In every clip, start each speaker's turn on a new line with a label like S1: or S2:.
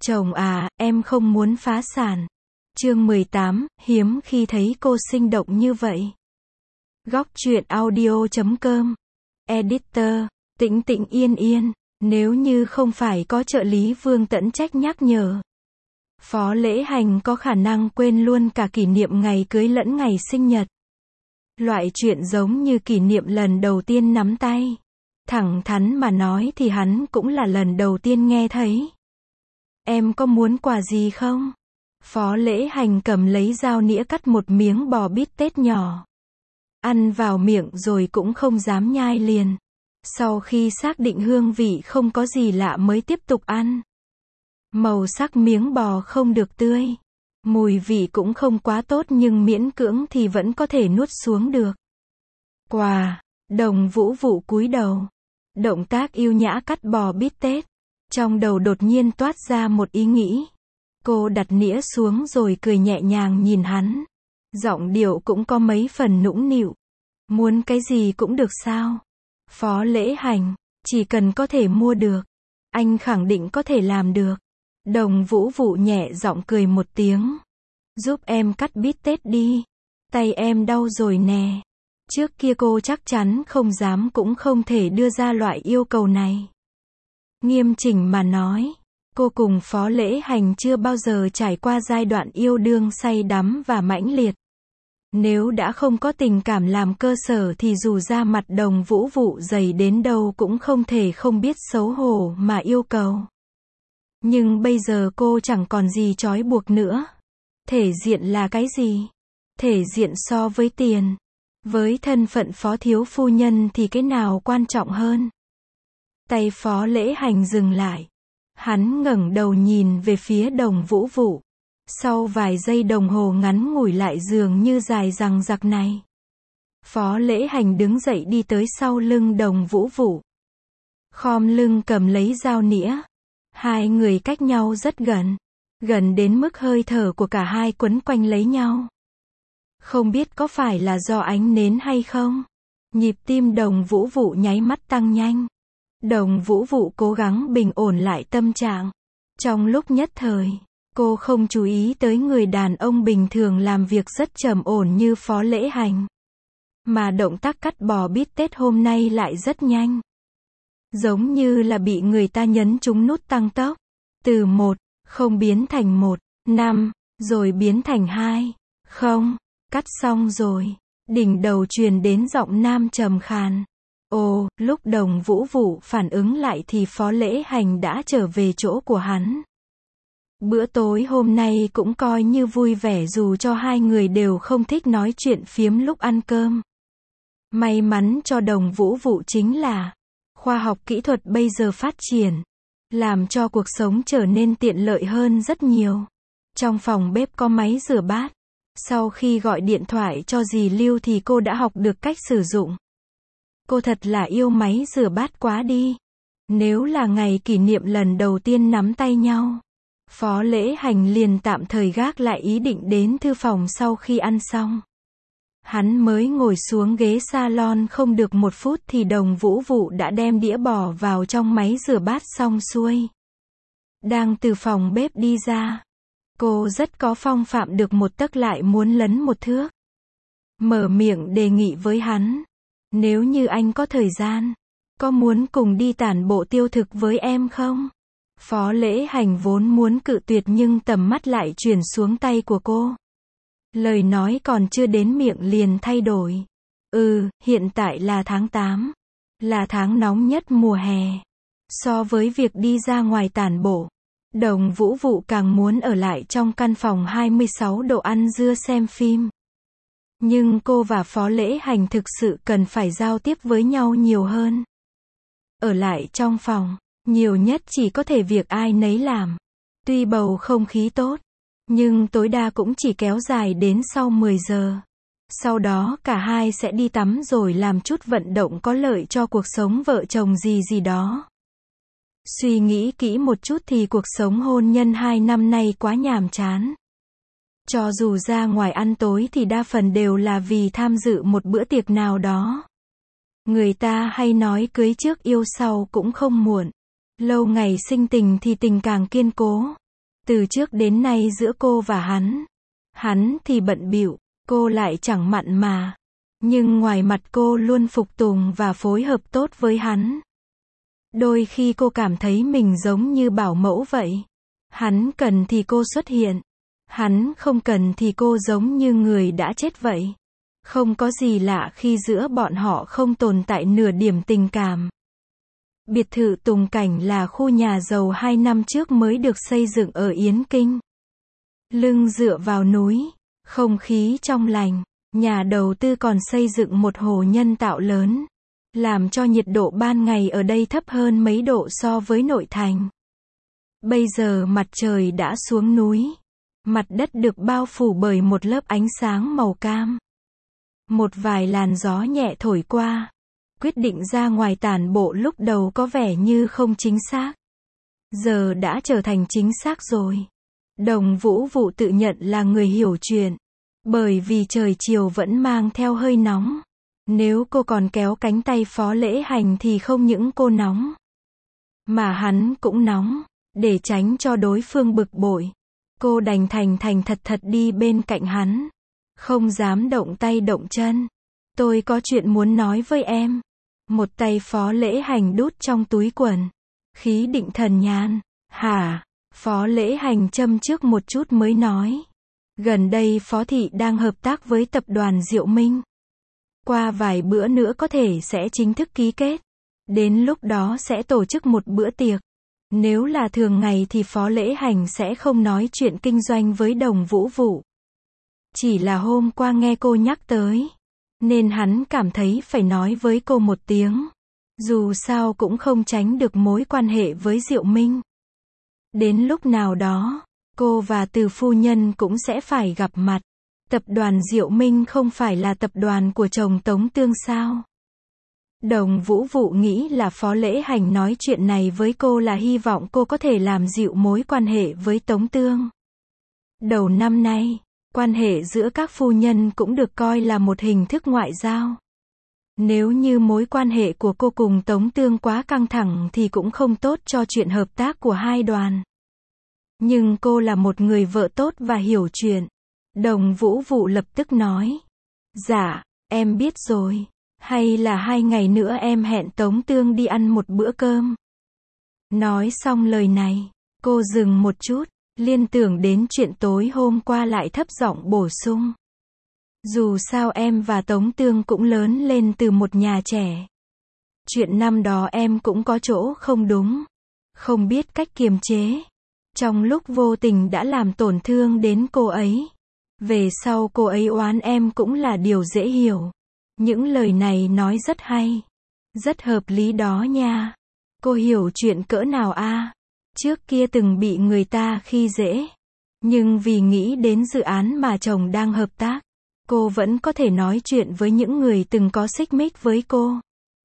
S1: Chồng à, em không muốn phá sản. Chương 18, hiếm khi thấy cô sinh động như vậy. Góc truyện audio.com. Editor, Tĩnh Tĩnh Yên Yên. Nếu như không phải có trợ lý Vương Tẫn Trách nhắc nhở, Phó Lễ Hành có khả năng quên luôn cả kỷ niệm ngày cưới lẫn ngày sinh nhật. Loại chuyện giống như kỷ niệm lần đầu tiên nắm tay. Thẳng thắn mà nói thì hắn cũng là lần đầu tiên nghe thấy. Em có muốn quà gì không? Phó Lễ Hành cầm lấy dao nĩa cắt một miếng bò bít tết nhỏ. Ăn vào miệng rồi cũng không dám nhai liền. Sau khi xác định hương vị không có gì lạ mới tiếp tục ăn. Màu sắc miếng bò không được tươi. Mùi vị cũng không quá tốt nhưng miễn cưỡng thì vẫn có thể nuốt xuống được. Quà, Đồng Vũ Vụ cúi đầu. Động tác yêu nhã cắt bò bít tết. Trong đầu đột nhiên toát ra một ý nghĩ. Cô đặt nĩa xuống rồi cười nhẹ nhàng nhìn hắn. Giọng điệu cũng có mấy phần nũng nịu. Muốn cái gì cũng được sao? Phó Lễ Hành, chỉ cần có thể mua được. Anh khẳng định có thể làm được. Đồng Vũ Vụ nhẹ giọng cười một tiếng. Giúp em cắt bít tết đi. Tay em đau rồi nè. Trước kia cô chắc chắn không dám cũng không thể đưa ra loại yêu cầu này. Nghiêm chỉnh mà nói, cô cùng Phó Lễ Hành chưa bao giờ trải qua giai đoạn yêu đương say đắm và mãnh liệt. Nếu đã không có tình cảm làm cơ sở thì dù da mặt Đồng Vũ Vụ dày đến đâu cũng không thể không biết xấu hổ mà yêu cầu. Nhưng bây giờ cô chẳng còn gì trói buộc nữa. Thể diện là cái gì? Thể diện so với tiền. Với thân phận phó thiếu phu nhân thì cái nào quan trọng hơn? Tay Phó Lễ Hành dừng lại. Hắn ngẩng đầu nhìn về phía Đồng Vũ Vụ. Sau vài giây đồng hồ ngắn ngủi lại dường như dài dằng dặc này. Phó Lễ Hành đứng dậy đi tới sau lưng Đồng Vũ Vụ. Khom lưng cầm lấy dao nĩa. Hai người cách nhau rất gần. Gần đến mức hơi thở của cả hai quấn quanh lấy nhau. Không biết có phải là do ánh nến hay không? Nhịp tim Đồng Vũ Vụ nháy mắt tăng nhanh. Đồng Vũ Vụ cố gắng bình ổn lại tâm trạng. Trong lúc nhất thời, cô không chú ý tới người đàn ông bình thường làm việc rất trầm ổn như Phó Lễ Hành. Mà động tác cắt bò bít tết hôm nay lại rất nhanh. Giống như là bị người ta nhấn trúng nút tăng tốc. Từ 1, không biến thành 1, 5, rồi biến thành 2, không, cắt xong rồi. Đỉnh đầu truyền đến giọng nam trầm khàn. Ồ, lúc Đồng Vũ Vụ phản ứng lại thì Phó Lễ Hành đã trở về chỗ của hắn. Bữa tối hôm nay cũng coi như vui vẻ dù cho hai người đều không thích nói chuyện phiếm lúc ăn cơm. May mắn cho Đồng Vũ Vụ chính là khoa học kỹ thuật bây giờ phát triển, làm cho cuộc sống trở nên tiện lợi hơn rất nhiều. Trong phòng bếp có máy rửa bát. Sau khi gọi điện thoại cho dì Lưu thì cô đã học được cách sử dụng. Cô thật là yêu máy rửa bát quá đi. Nếu là ngày kỷ niệm lần đầu tiên nắm tay nhau, Phó Lễ Hành liền tạm thời gác lại ý định đến thư phòng sau khi ăn xong. Hắn mới ngồi xuống ghế salon không được 1 phút thì Đồng Vũ Vụ đã đem đĩa bò vào trong máy rửa bát xong xuôi. Đang từ phòng bếp đi ra. Cô rất có phong phạm được 1 tấc lại muốn lấn 1 thước. Mở miệng đề nghị với hắn. Nếu như anh có thời gian, có muốn cùng đi tản bộ tiêu thực với em không? Phó Lễ Hành vốn muốn cự tuyệt nhưng tầm mắt lại chuyển xuống tay của cô. Lời nói còn chưa đến miệng liền thay đổi. Hiện tại là tháng 8. Là tháng nóng nhất mùa hè. So với việc đi ra ngoài tản bộ, Đồng Vũ Vụ càng muốn ở lại trong căn phòng 26 độ ăn dưa xem phim. Nhưng cô và Phó Lễ Hành thực sự cần phải giao tiếp với nhau nhiều hơn. Ở lại trong phòng, nhiều nhất chỉ có thể việc ai nấy làm. Tuy bầu không khí tốt, nhưng tối đa cũng chỉ kéo dài đến sau 10 giờ. Sau đó cả hai sẽ đi tắm rồi làm chút vận động có lợi cho cuộc sống vợ chồng gì đó. Suy nghĩ kỹ một chút thì cuộc sống hôn nhân 2 năm nay quá nhàm chán. Cho dù ra ngoài ăn tối thì đa phần đều là vì tham dự một bữa tiệc nào đó. Người ta hay nói cưới trước yêu sau cũng không muộn. Lâu ngày sinh tình thì tình càng kiên cố. Từ trước đến nay giữa cô và hắn thì bận bịu, cô lại chẳng mặn mà. Nhưng ngoài mặt cô luôn phục tùng và phối hợp tốt với hắn. Đôi khi cô cảm thấy mình giống như bảo mẫu vậy. Hắn cần thì cô xuất hiện. Hắn không cần thì cô giống như người đã chết vậy. Không có gì lạ khi giữa bọn họ không tồn tại nửa điểm tình cảm. Biệt thự Tùng Cảnh là khu nhà giàu 2 năm trước mới được xây dựng ở Yến Kinh. Lưng dựa vào núi, không khí trong lành. Nhà đầu tư còn xây dựng một hồ nhân tạo lớn, làm cho nhiệt độ ban ngày ở đây thấp hơn mấy độ so với nội thành. Bây giờ mặt trời đã xuống núi. Mặt đất được bao phủ bởi một lớp ánh sáng màu cam. Một vài làn gió nhẹ thổi qua. Quyết định ra ngoài tản bộ lúc đầu có vẻ như không chính xác. Giờ đã trở thành chính xác rồi. Đồng Vũ Vụ tự nhận là người hiểu chuyện. Bởi vì trời chiều vẫn mang theo hơi nóng. Nếu cô còn kéo cánh tay Phó Lễ Hành thì không những cô nóng, mà hắn cũng nóng. Để tránh cho đối phương bực bội, cô đành thành thật đi bên cạnh hắn. Không dám động tay động chân. Tôi có chuyện muốn nói với em. Một tay Phó Lễ Hành đút trong túi quần. Khí định thần nhàn. Hả? Phó Lễ Hành châm trước một chút mới nói. Gần đây Phó Thị đang hợp tác với tập đoàn Diệu Minh. Qua vài bữa nữa có thể sẽ chính thức ký kết. Đến lúc đó sẽ tổ chức một bữa tiệc. Nếu là thường ngày thì Phó Lễ Hành sẽ không nói chuyện kinh doanh với Đồng Vũ Vụ. Chỉ là hôm qua nghe cô nhắc tới, nên hắn cảm thấy phải nói với cô một tiếng. Dù sao cũng không tránh được mối quan hệ với Diệu Minh. Đến lúc nào đó, cô và Từ phu nhân cũng sẽ phải gặp mặt. Tập đoàn Diệu Minh không phải là tập đoàn của chồng Tống Tương sao? Đồng Vũ Vụ nghĩ là Phó Lễ Hành nói chuyện này với cô là hy vọng cô có thể làm dịu mối quan hệ với Tống Tương. Đầu năm nay, quan hệ giữa các phu nhân cũng được coi là một hình thức ngoại giao. Nếu như mối quan hệ của cô cùng Tống Tương quá căng thẳng thì cũng không tốt cho chuyện hợp tác của hai đoàn. Nhưng cô là một người vợ tốt và hiểu chuyện. Đồng Vũ Vụ lập tức nói. Dạ, em biết rồi. Hay là 2 ngày nữa em hẹn Tống Tương đi ăn một bữa cơm. Nói xong lời này, cô dừng một chút, liên tưởng đến chuyện tối hôm qua lại thấp giọng bổ sung. Dù sao em và Tống Tương cũng lớn lên từ một nhà trẻ. Chuyện năm đó em cũng có chỗ không đúng. Không biết cách kiềm chế. Trong lúc vô tình đã làm tổn thương đến cô ấy. Về sau cô ấy oán em cũng là điều dễ hiểu. Những lời này nói rất hay. Rất hợp lý đó nha. Cô hiểu chuyện cỡ nào a? Trước kia từng bị người ta khi dễ. Nhưng vì nghĩ đến dự án mà chồng đang hợp tác, cô vẫn có thể nói chuyện với những người từng có xích mích với cô.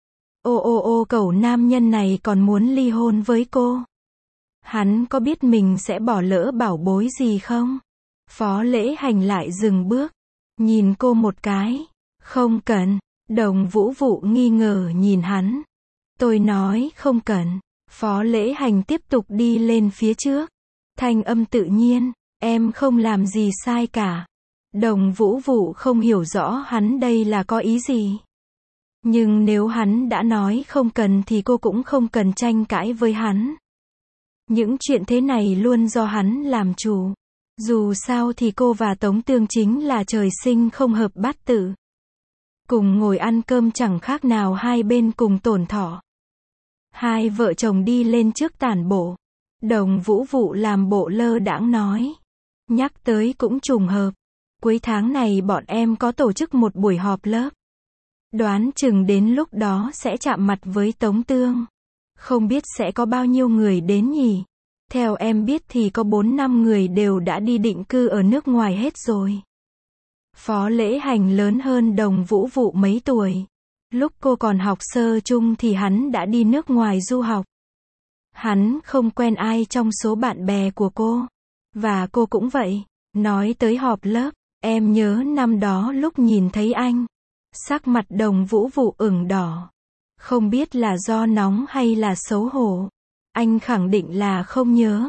S1: Cậu nam nhân này còn muốn ly hôn với cô. Hắn có biết mình sẽ bỏ lỡ bảo bối gì không? Phó Lễ Hành lại dừng bước. Nhìn cô một cái. Không cần. Đồng Vũ Vụ nghi ngờ nhìn hắn. Tôi nói không cần. Phó Lễ Hành tiếp tục đi lên phía trước. Thanh âm tự nhiên. Em không làm gì sai cả. Đồng Vũ Vụ không hiểu rõ hắn đây là có ý gì. Nhưng nếu hắn đã nói không cần thì cô cũng không cần tranh cãi với hắn. Những chuyện thế này luôn do hắn làm chủ. Dù sao thì cô và Tống Tương chính là trời sinh không hợp bát tự. Cùng ngồi ăn cơm chẳng khác nào hai bên cùng tổn thọ. Hai vợ chồng đi lên trước tản bộ. Đồng Vũ Vụ làm bộ lơ đãng nói. Nhắc tới cũng trùng hợp. Cuối tháng này bọn em có tổ chức một buổi họp lớp. Đoán chừng đến lúc đó sẽ chạm mặt với Tống Tương. Không biết sẽ có bao nhiêu người đến nhỉ? Theo em biết thì có 4-5 người đều đã đi định cư ở nước ngoài hết rồi. Phó Lễ Hành lớn hơn Đồng Vũ Vụ mấy tuổi. Lúc cô còn học sơ chung thì hắn đã đi nước ngoài du học. Hắn không quen ai trong số bạn bè của cô. Và cô cũng vậy. Nói tới họp lớp, em nhớ năm đó lúc nhìn thấy anh. Sắc mặt Đồng Vũ Vụ ửng đỏ. Không biết là do nóng hay là xấu hổ. Anh khẳng định là không nhớ.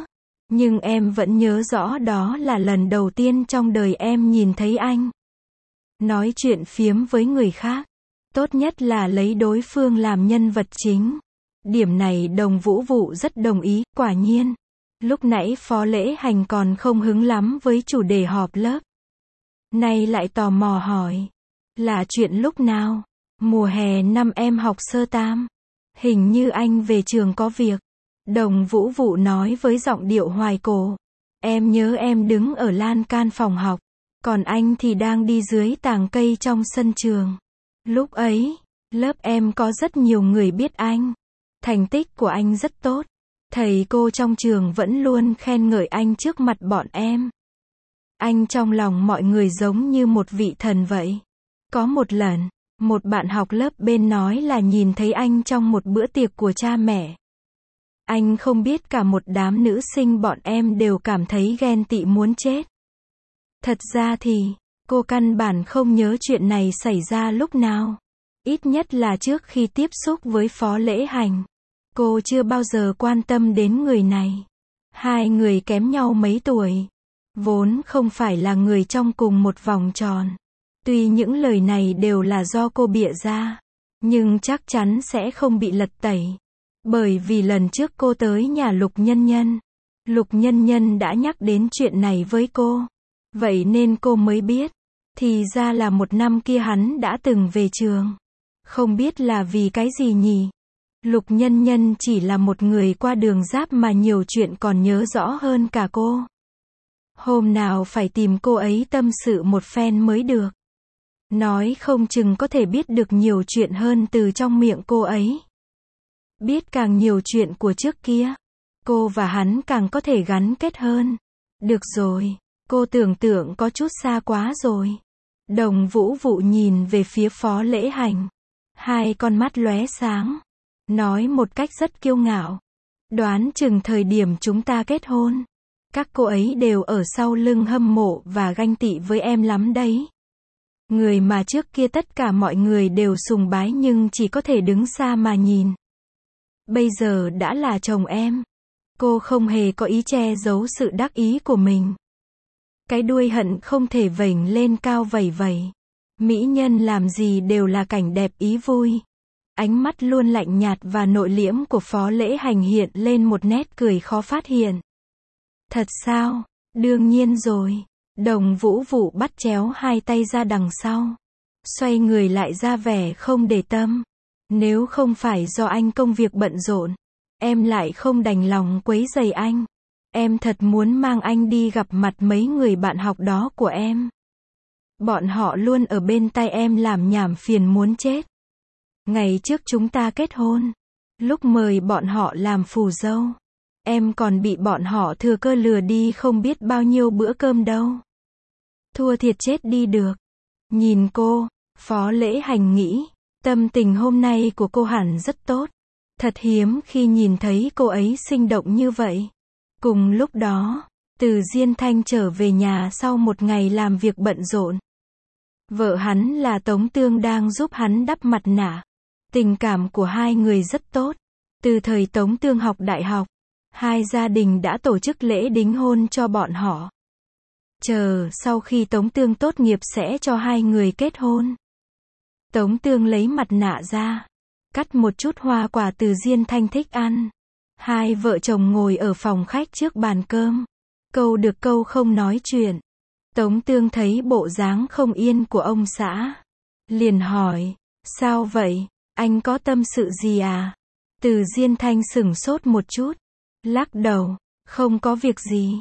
S1: Nhưng em vẫn nhớ rõ đó là lần đầu tiên trong đời em nhìn thấy anh nói chuyện phiếm với người khác. Tốt nhất là lấy đối phương làm nhân vật chính. Điểm này Đồng Vũ Vụ rất đồng ý, quả nhiên. Lúc nãy Phó Lễ Hành còn không hứng lắm với chủ đề họp lớp. Nay lại tò mò hỏi. Là chuyện lúc nào? Mùa hè năm em học sơ tam. Hình như anh về trường có việc. Đồng Vũ Vụ nói với giọng điệu hoài cổ. Em nhớ em đứng ở lan can phòng học. Còn anh thì đang đi dưới tàng cây trong sân trường. Lúc ấy, lớp em có rất nhiều người biết anh. Thành tích của anh rất tốt. Thầy cô trong trường vẫn luôn khen ngợi anh trước mặt bọn em. Anh trong lòng mọi người giống như một vị thần vậy. Có một lần, một bạn học lớp bên nói là nhìn thấy anh trong một bữa tiệc của cha mẹ. Anh không biết cả một đám nữ sinh bọn em đều cảm thấy ghen tị muốn chết. Thật ra thì, cô căn bản không nhớ chuyện này xảy ra lúc nào. Ít nhất là trước khi tiếp xúc với Phó Lễ Hành. Cô chưa bao giờ quan tâm đến người này. Hai người kém nhau mấy tuổi. Vốn không phải là người trong cùng một vòng tròn. Tuy những lời này đều là do cô bịa ra. Nhưng chắc chắn sẽ không bị lật tẩy. Bởi vì lần trước cô tới nhà Lục Nhân Nhân. Lục Nhân Nhân đã nhắc đến chuyện này với cô. Vậy nên cô mới biết. Thì ra là một năm kia hắn đã từng về trường. Không biết là vì cái gì nhỉ? Lục Nhân Nhân chỉ là một người qua đường giáp mà nhiều chuyện còn nhớ rõ hơn cả cô. Hôm nào phải tìm cô ấy tâm sự một phen mới được. Nói không chừng có thể biết được nhiều chuyện hơn từ trong miệng cô ấy. Biết càng nhiều chuyện của trước kia, cô và hắn càng có thể gắn kết hơn. Được rồi, cô tưởng tượng có chút xa quá rồi. Đồng Vũ Vụ nhìn về phía Phó Lễ Hành. Hai con mắt lóe sáng. Nói một cách rất kiêu ngạo. Đoán chừng thời điểm chúng ta kết hôn. Các cô ấy đều ở sau lưng hâm mộ và ganh tị với em lắm đấy. Người mà trước kia tất cả mọi người đều sùng bái nhưng chỉ có thể đứng xa mà nhìn. Bây giờ đã là chồng em. Cô không hề có ý che giấu sự đắc ý của mình. Cái đuôi hận không thể vểnh lên cao vẩy vẩy. Mỹ nhân làm gì đều là cảnh đẹp ý vui. Ánh mắt luôn lạnh nhạt và nội liễm của Phó Lễ Hành hiện lên một nét cười khó phát hiện. Thật sao? Đương nhiên rồi. Đồng Vũ Vụ bắt chéo hai tay ra đằng sau. Xoay người lại ra vẻ không để tâm. Nếu không phải do anh công việc bận rộn, em lại không đành lòng quấy rầy anh. Em thật muốn mang anh đi gặp mặt mấy người bạn học đó của em. Bọn họ luôn ở bên tai em làm nhảm phiền muốn chết. Ngày trước chúng ta kết hôn, lúc mời bọn họ làm phù dâu, em còn bị bọn họ thừa cơ lừa đi không biết bao nhiêu bữa cơm đâu. Thua thiệt chết đi được. Nhìn cô, Phó Lễ Hành nghĩ, tâm tình hôm nay của cô hẳn rất tốt. Thật hiếm khi nhìn thấy cô ấy sinh động như vậy. Cùng lúc đó, Từ Diên Thanh trở về nhà sau một ngày làm việc bận rộn. Vợ hắn là Tống Tương đang giúp hắn đắp mặt nạ. Tình cảm của hai người rất tốt. Từ thời Tống Tương học đại học, hai gia đình đã tổ chức lễ đính hôn cho bọn họ. Chờ sau khi Tống Tương tốt nghiệp sẽ cho hai người kết hôn. Tống Tương lấy mặt nạ ra, cắt một chút hoa quả Từ Diên Thanh thích ăn. Hai vợ chồng ngồi ở phòng khách trước bàn cơm. Câu được câu không nói chuyện. Tống Tương thấy bộ dáng không yên của ông xã. Liền hỏi, sao vậy, anh có tâm sự gì à? Từ Diên Thanh sửng sốt một chút. Lắc đầu, không có việc gì.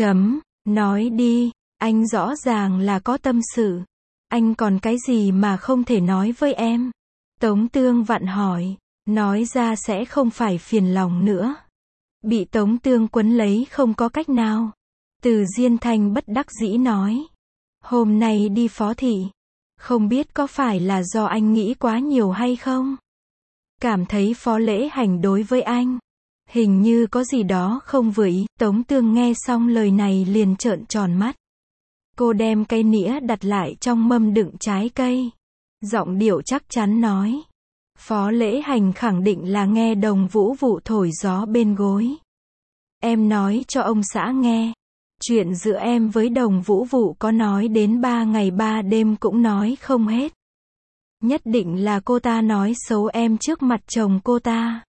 S1: Nói đi, anh rõ ràng là có tâm sự. Anh còn cái gì mà không thể nói với em? Tống Tương vặn hỏi, nói ra sẽ không phải phiền lòng nữa. Bị Tống Tương quấn lấy không có cách nào. Từ Diên Thanh bất đắc dĩ nói, hôm nay đi phó thị, không biết có phải là do anh nghĩ quá nhiều hay không? Cảm thấy Phó Lễ Hành đối với anh, hình như có gì đó không vừa ý. Tống Tương nghe xong lời này liền trợn tròn mắt. Cô đem cái nĩa đặt lại trong mâm đựng trái cây. Giọng điệu chắc chắn nói. Phó Lễ Hành khẳng định là nghe Đồng Vũ Vụ thổi gió bên gối. Em nói cho ông xã nghe. Chuyện giữa em với Đồng Vũ Vụ có nói đến 3 ngày 3 đêm cũng nói không hết. Nhất định là cô ta nói xấu em trước mặt chồng cô ta.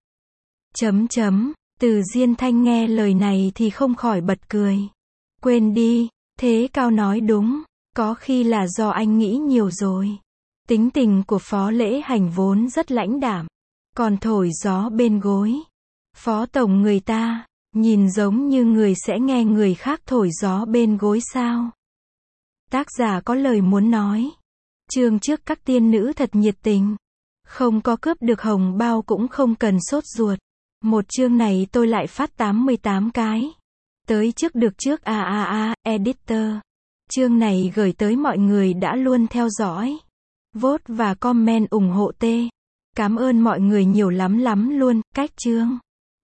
S1: Từ Diên Thanh nghe lời này thì không khỏi bật cười. Quên đi, Thế Cao nói đúng, có khi là do anh nghĩ nhiều rồi. Tính tình của Phó Lễ Hành vốn rất lãnh đạm, còn thổi gió bên gối. Phó tổng người ta, nhìn giống như người sẽ nghe người khác thổi gió bên gối sao. Tác giả có lời muốn nói. Chương trước các tiên nữ thật nhiệt tình. Không có cướp được hồng bao cũng không cần sốt ruột. Một chương này tôi lại phát 88 cái. Tới trước được trước editor. Chương này gửi tới mọi người đã luôn theo dõi, vote và comment ủng hộ T. Cảm ơn mọi người nhiều lắm lắm luôn. Cách chương.